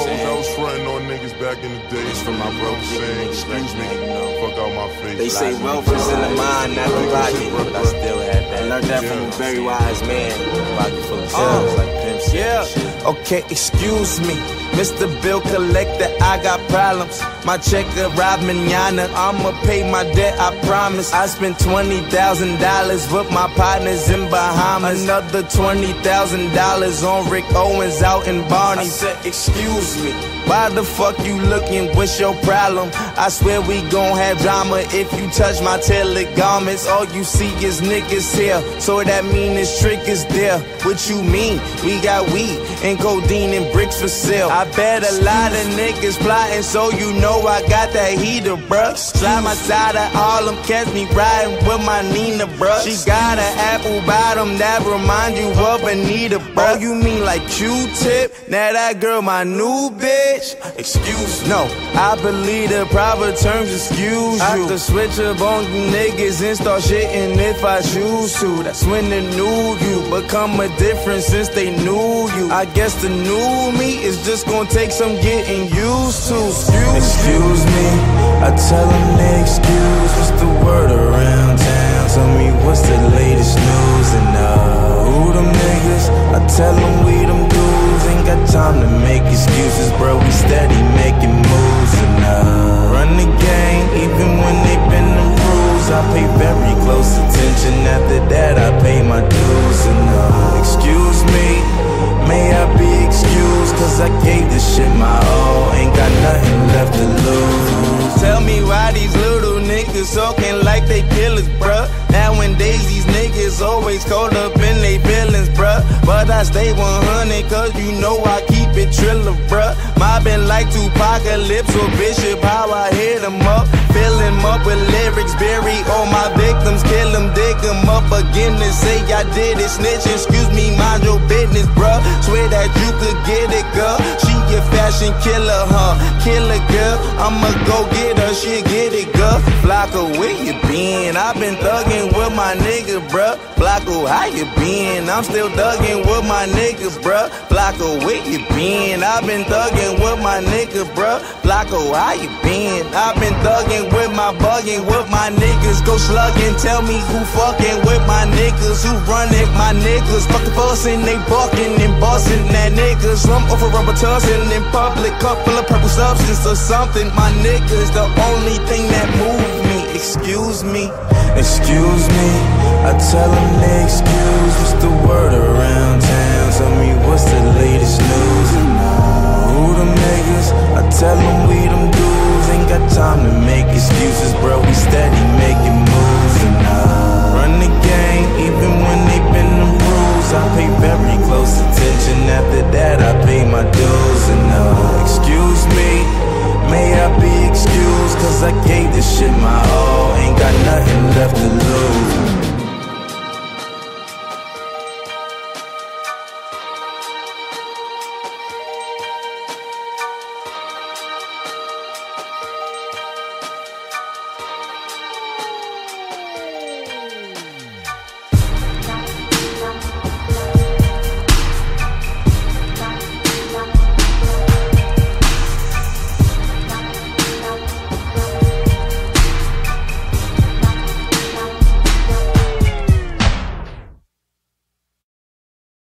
I was frontin' on niggas back in the day. It's for my broke saying, excuse me, fuck out my face. They say wealth is in the mind, not the pocket, but I still had that. I learned that from a very wise man. Pocket full of shells like Pimp C. Yeah. Okay, excuse me, Mr. Bill Collector, I got problems. My check arrived mañana, I'ma pay my debt, I promise. I spent $20,000 with my partners in Bahamas. Another $20,000 on Rick Owens out in Barney. I said, excuse me, why the fuck you looking? What's your problem? I swear we gon' have drama if you touch my tailored garments. All you see is niggas here, so that mean this trick is there. What you mean? We got weed and codeine and bricks for sale. I bet a lot of niggas plotting, so you know I got that heater, bruh. Slide my side of Harlem, catch me riding with my Nina, bruh. She got an apple bottom that remind you of Anita, bruh. Oh, you mean like Q-Tip? Now that girl my new bitch? Excuse me. No, I believe the proper terms excuse you. I could switch up on you niggas and start shitting if I choose to. That's when the new you become a different since they knew you. I guess the new me is just gonna take some getting used to. Excuse me, I tell them they excuse. What's the word around town? Tell me what's the latest news. And who them niggas? I tell them we them dudes. Ain't got time to make excuses, bro. We steady making moves. And run the game, even when they bend the rules. I pay very close attention. After that, I pay my dues. And excuse me, may I be excused? Cause I gave this shit my all. Ain't got nothing left to lose. Tell me why these little niggas talking like they killers, bruh. Nowadays these niggas always caught up in they feelings, bruh. But I stay 100 cause you know I keep it triller, bruh. Mobbing like Tupacalypse or Bishop, how I hit them up. Fill him up with lyrics, bury all my victims, kill them, dig them up again and say I did it. Snitch, excuse me, mind your business, bruh. Swear that you could get it, girl. She a fashion killer, huh? Killer girl, I'ma go get her, she get it, girl. Flocko, where you been? I've been thugging with my nigga, bruh. Flocko, how you been? I'm still thugging with my niggas, bruh. Flocko, where you been? I've been thugging with my nigga, bruh. Flocko, how you been? I've been thugging with my bugging with my niggas. Go slugging, tell me who fucking with my niggas, who running my niggas. Fucking fussing, they bucking and busting that niggas. I'm over rubber tussing in public, cup full of purple substance or something. My niggas, the only thing that move me. Excuse me, excuse me. I tell them they excuse. What's the word around town? Tell me what's the